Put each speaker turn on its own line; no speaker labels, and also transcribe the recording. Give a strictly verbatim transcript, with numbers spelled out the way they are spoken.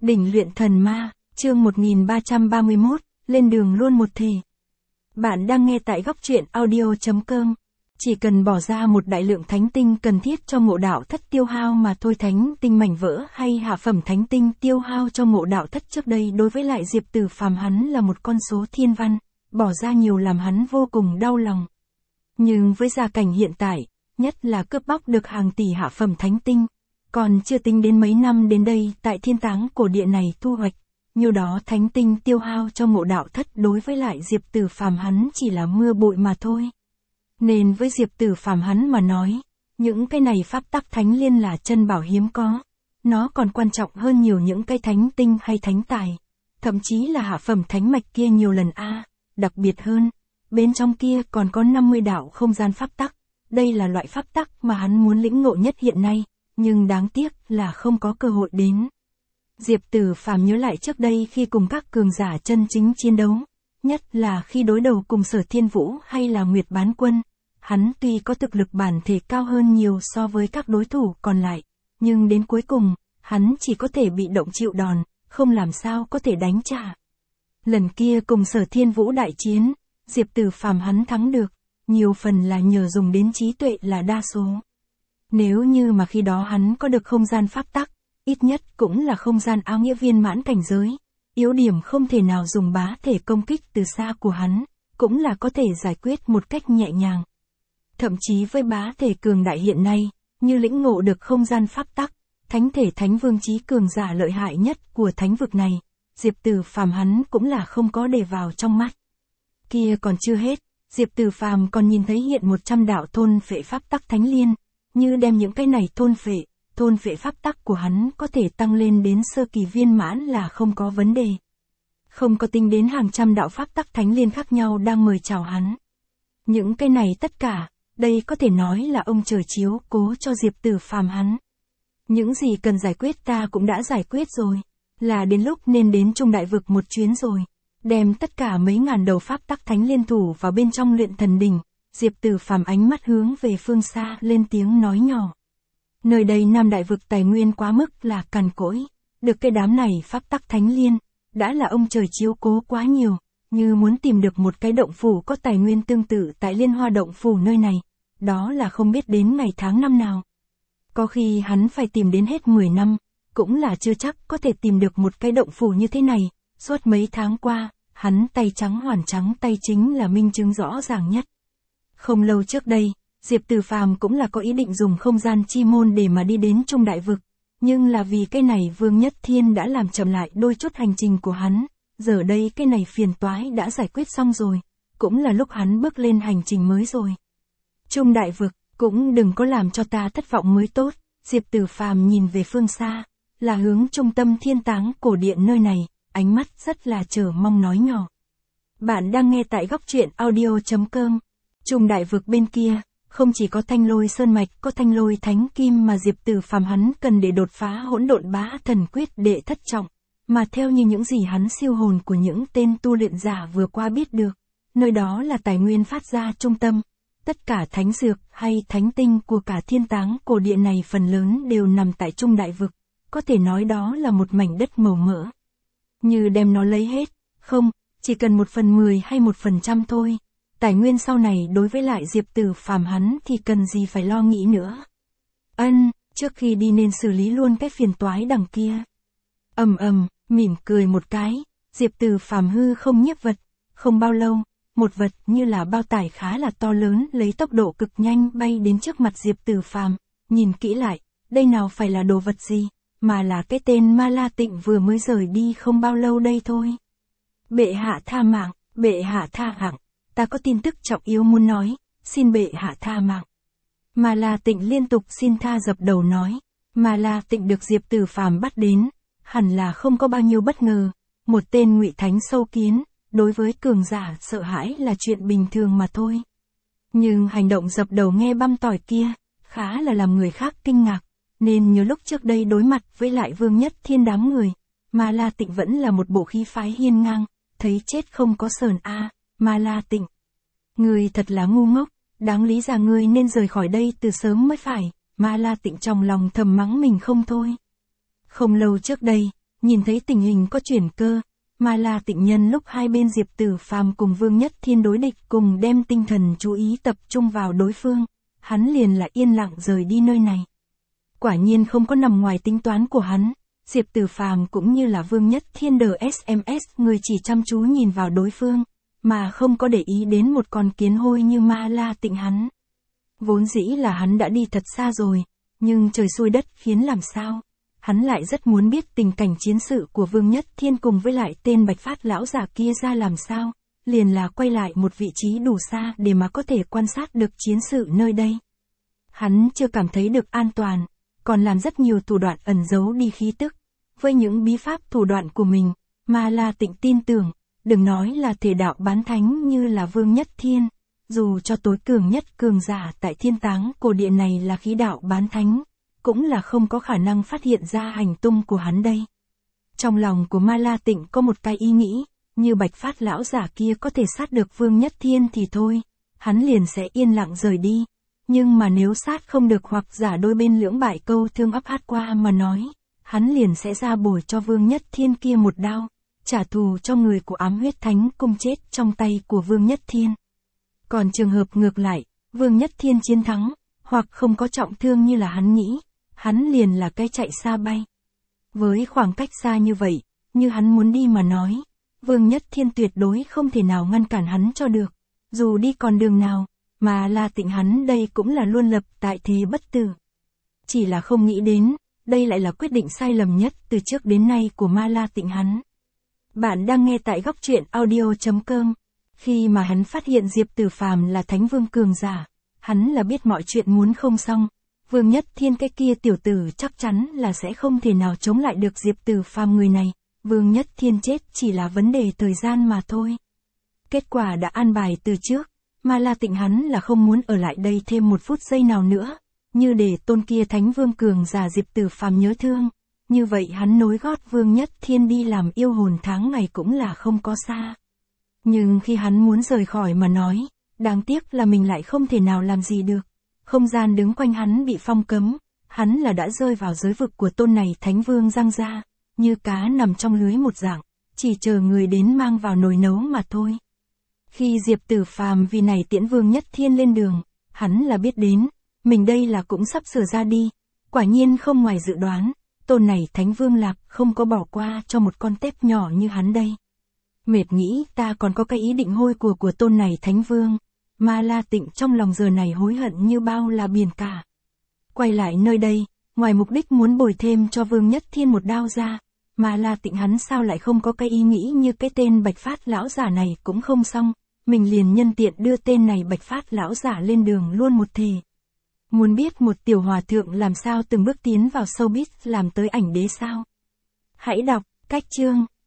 Đỉnh luyện thần ma, chương một nghìn ba trăm ba mươi mốt, lên đường luôn một thể. Bạn đang nghe tại góc truyện audio chấm com. Chỉ cần bỏ ra một đại lượng thánh tinh cần thiết cho ngộ đạo thất tiêu hao mà thôi, thánh tinh mảnh vỡ hay hạ phẩm thánh tinh tiêu hao cho ngộ đạo thất trước đây đối với lại Diệp Tử Phàm hắn là một con số thiên văn, bỏ ra nhiều làm hắn vô cùng đau lòng. Nhưng với gia cảnh hiện tại, nhất là cướp bóc được hàng tỷ hạ phẩm thánh tinh, còn chưa tính đến mấy năm đến đây tại thiên táng cổ địa này thu hoạch, nhiều đó thánh tinh tiêu hao cho ngộ đạo thất đối với lại Diệp Tử Phàm hắn chỉ là mưa bụi mà thôi. Nên với Diệp Tử Phàm hắn mà nói, những cái này pháp tắc thánh liên là chân bảo hiếm có, nó còn quan trọng hơn nhiều những cái thánh tinh hay thánh tài, thậm chí là hạ phẩm thánh mạch kia nhiều lần a, đặc biệt hơn, bên trong kia còn có năm mươi đạo không gian pháp tắc, đây là loại pháp tắc mà hắn muốn lĩnh ngộ nhất hiện nay, nhưng đáng tiếc là không có cơ hội đến. Diệp Tử Phàm nhớ lại trước đây khi cùng các cường giả chân chính chiến đấu, nhất là khi đối đầu cùng Sở Thiên Vũ hay là Nguyệt Bán Quân, hắn tuy có thực lực bản thể cao hơn nhiều so với các đối thủ còn lại, nhưng đến cuối cùng, hắn chỉ có thể bị động chịu đòn, không làm sao có thể đánh trả. Lần kia cùng Sở Thiên Vũ đại chiến, Diệp Tử Phàm hắn thắng được, nhiều phần là nhờ dùng đến trí tuệ là đa số. Nếu như mà khi đó hắn có được không gian pháp tắc, ít nhất cũng là không gian áo nghĩa viên mãn cảnh giới, yếu điểm không thể nào dùng bá thể công kích từ xa của hắn, cũng là có thể giải quyết một cách nhẹ nhàng. Thậm chí với bá thể cường đại hiện nay, như lĩnh ngộ được không gian pháp tắc, thánh thể thánh vương chí cường giả lợi hại nhất của thánh vực này, Diệp Tử Phàm hắn cũng là không có để vào trong mắt. Kia còn chưa hết, Diệp Tử Phàm còn nhìn thấy hiện một trăm đạo thôn phệ pháp tắc thánh liên, như đem những cái này thôn phệ, thôn phệ pháp tắc của hắn có thể tăng lên đến sơ kỳ viên mãn là không có vấn đề. Không có tính đến hàng trăm đạo pháp tắc thánh liên khác nhau đang mời chào hắn. Những cái này tất cả, đây có thể nói là ông trời chiếu cố cho Diệp Tử Phàm hắn. Những gì cần giải quyết ta cũng đã giải quyết rồi, là đến lúc nên đến Trung Đại Vực một chuyến rồi. Đem tất cả mấy ngàn đầu pháp tắc thánh liên thủ vào bên trong luyện thần đỉnh, Diệp Tử Phàm ánh mắt hướng về phương xa lên tiếng nói nhỏ. Nơi đây Nam Đại Vực tài nguyên quá mức là cằn cỗi, được cái đám này pháp tắc thánh liên, đã là ông trời chiếu cố quá nhiều, như muốn tìm được một cái động phủ có tài nguyên tương tự tại Liên Hoa động phủ nơi này, đó là không biết đến ngày tháng năm nào. Có khi hắn phải tìm đến hết mười năm, cũng là chưa chắc có thể tìm được một cái động phủ như thế này, suốt mấy tháng qua, hắn tay trắng hoàn trắng tay chính là minh chứng rõ ràng nhất. Không lâu trước đây, Diệp Tử Phàm cũng là có ý định dùng không gian chi môn để mà đi đến Trung Đại Vực, nhưng là vì cái này Vương Nhất Thiên đã làm chậm lại đôi chút hành trình của hắn, giờ đây cái này phiền toái đã giải quyết xong rồi, cũng là lúc hắn bước lên hành trình mới rồi. Trung Đại Vực, cũng đừng có làm cho ta thất vọng mới tốt, Diệp Tử Phàm nhìn về phương xa, là hướng trung tâm thiên táng cổ điện nơi này, ánh mắt rất là chờ mong nói nhỏ. Bạn đang nghe tại góc truyện audio chấm com. Trung Đại Vực bên kia, không chỉ có Thanh Lôi Sơn Mạch có Thanh Lôi Thánh Kim mà Diệp Tử Phàm hắn cần để đột phá hỗn độn bá thần quyết đệ thất trọng, mà theo như những gì hắn siêu hồn của những tên tu luyện giả vừa qua biết được, nơi đó là tài nguyên phát ra trung tâm, tất cả thánh dược hay thánh tinh của cả thiên táng cổ địa này phần lớn đều nằm tại Trung Đại Vực, có thể nói đó là một mảnh đất màu mỡ. Như đem nó lấy hết, không, chỉ cần một phần mười hay một phần trăm thôi. Tài nguyên sau này đối với lại Diệp Tử Phàm hắn thì cần gì phải lo nghĩ nữa. Ân, trước khi đi nên xử lý luôn cái phiền toái đằng kia. Ầm ầm, mỉm cười một cái, Diệp Tử Phàm hư không nhiếp vật, không bao lâu, một vật như là bao tải khá là to lớn lấy tốc độ cực nhanh bay đến trước mặt Diệp Tử Phàm, nhìn kỹ lại, đây nào phải là đồ vật gì, mà là cái tên Ma La Tịnh vừa mới rời đi không bao lâu đây thôi. Bệ hạ tha mạng, bệ hạ tha mạng. Ta có tin tức trọng yếu muốn nói, xin bệ hạ tha mạng. Ma La Tịnh liên tục xin tha dập đầu nói, Ma La Tịnh được Diệp Tử Phàm bắt đến, hẳn là không có bao nhiêu bất ngờ, một tên ngụy thánh sâu kiến, đối với cường giả sợ hãi là chuyện bình thường mà thôi. Nhưng hành động dập đầu nghe băm tỏi kia, khá là làm người khác kinh ngạc, nên nhớ lúc trước đây đối mặt với lại Vương Nhất Thiên đám người, Ma La Tịnh vẫn là một bộ khí phái hiên ngang, thấy chết không có sờn a. À. Ma La Tịnh, ngươi thật là ngu ngốc, đáng lý ra ngươi nên rời khỏi đây từ sớm mới phải, Ma La Tịnh trong lòng thầm mắng mình không thôi. Không lâu trước đây, nhìn thấy tình hình có chuyển cơ, Ma La Tịnh nhân lúc hai bên Diệp Tử Phàm cùng Vương Nhất Thiên đối địch cùng đem tinh thần chú ý tập trung vào đối phương, hắn liền lại yên lặng rời đi nơi này. Quả nhiên không có nằm ngoài tính toán của hắn, Diệp Tử Phàm cũng như là Vương Nhất Thiên đờ ét em ét người chỉ chăm chú nhìn vào đối phương, mà không có để ý đến một con kiến hôi như Ma La Tịnh hắn. Vốn dĩ là hắn đã đi thật xa rồi, nhưng trời xui đất khiến làm sao, hắn lại rất muốn biết tình cảnh chiến sự của Vương Nhất Thiên cùng với lại tên Bạch Phát lão giả kia ra làm sao, liền là quay lại một vị trí đủ xa để mà có thể quan sát được chiến sự nơi đây. Hắn chưa cảm thấy được an toàn, còn làm rất nhiều thủ đoạn ẩn giấu đi khí tức. Với những bí pháp thủ đoạn của mình, Ma La Tịnh tin tưởng, đừng nói là thể đạo bán thánh như là Vương Nhất Thiên, dù cho tối cường nhất cường giả tại thiên táng cổ địa này là khí đạo bán thánh, cũng là không có khả năng phát hiện ra hành tung của hắn đây. Trong lòng của Ma La Tịnh có một cái ý nghĩ, như Bạch Phát lão giả kia có thể sát được Vương Nhất Thiên thì thôi, hắn liền sẽ yên lặng rời đi. Nhưng mà nếu sát không được hoặc giả đôi bên lưỡng bại câu thương ấp át qua mà nói, hắn liền sẽ ra bồi cho Vương Nhất Thiên kia một đao, trả thù cho người của Ám Huyết Thánh Cung chết trong tay của Vương Nhất Thiên. Còn trường hợp ngược lại, Vương Nhất Thiên chiến thắng, hoặc không có trọng thương như là hắn nghĩ, hắn liền là cái chạy xa bay. Với khoảng cách xa như vậy, như hắn muốn đi mà nói, Vương Nhất Thiên tuyệt đối không thể nào ngăn cản hắn cho được, dù đi con đường nào. Mà La Tịnh hắn đây cũng là luôn lập tại thế bất tử. Chỉ là không nghĩ đến, đây lại là quyết định sai lầm nhất từ trước đến nay của Ma La Tịnh hắn. Bạn đang nghe tại góc truyện audio chấm com. Khi mà hắn phát hiện Diệp Tử Phàm là Thánh Vương cường giả, hắn là biết mọi chuyện muốn không xong. Vương Nhất Thiên cái kia tiểu tử chắc chắn là sẽ không thể nào chống lại được Diệp Tử Phàm người này. Vương Nhất Thiên chết chỉ là vấn đề thời gian mà thôi. Kết quả đã an bài từ trước. Ma La Tịnh hắn là không muốn ở lại đây thêm một phút giây nào nữa, như để tôn kia Thánh Vương cường giả Diệp Tử Phàm nhớ thương, như vậy hắn nối gót Vương Nhất Thiên đi làm yêu hồn tháng ngày cũng là không có xa. Nhưng khi hắn muốn rời khỏi mà nói, đáng tiếc là mình lại không thể nào làm gì được, không gian đứng quanh hắn bị phong cấm, hắn là đã rơi vào giới vực của tôn này Thánh Vương giăng ra, như cá nằm trong lưới một dạng, chỉ chờ người đến mang vào nồi nấu mà thôi. Khi Diệp Tử Phàm vì này tiễn Vương Nhất Thiên lên đường, hắn là biết đến, mình đây là cũng sắp sửa ra đi, quả nhiên không ngoài dự đoán, tôn này Thánh Vương Lạc không có bỏ qua cho một con tép nhỏ như hắn đây. Mệt nghĩ ta còn có cái ý định hôi của của tôn này Thánh Vương, Ma La Tịnh trong lòng giờ này hối hận như bao là biển cả. Quay lại nơi đây, ngoài mục đích muốn bồi thêm cho Vương Nhất Thiên một đao ra, Ma La Tịnh hắn sao lại không có cái ý nghĩ như cái tên Bạch Phát lão giả này cũng không xong. Mình liền nhân tiện đưa tên này Bạch Phát lão giả lên đường luôn một thể. Muốn biết một tiểu hòa thượng làm sao từng bước tiến vào showbiz làm tới ảnh đế sao? Hãy đọc, cách chương.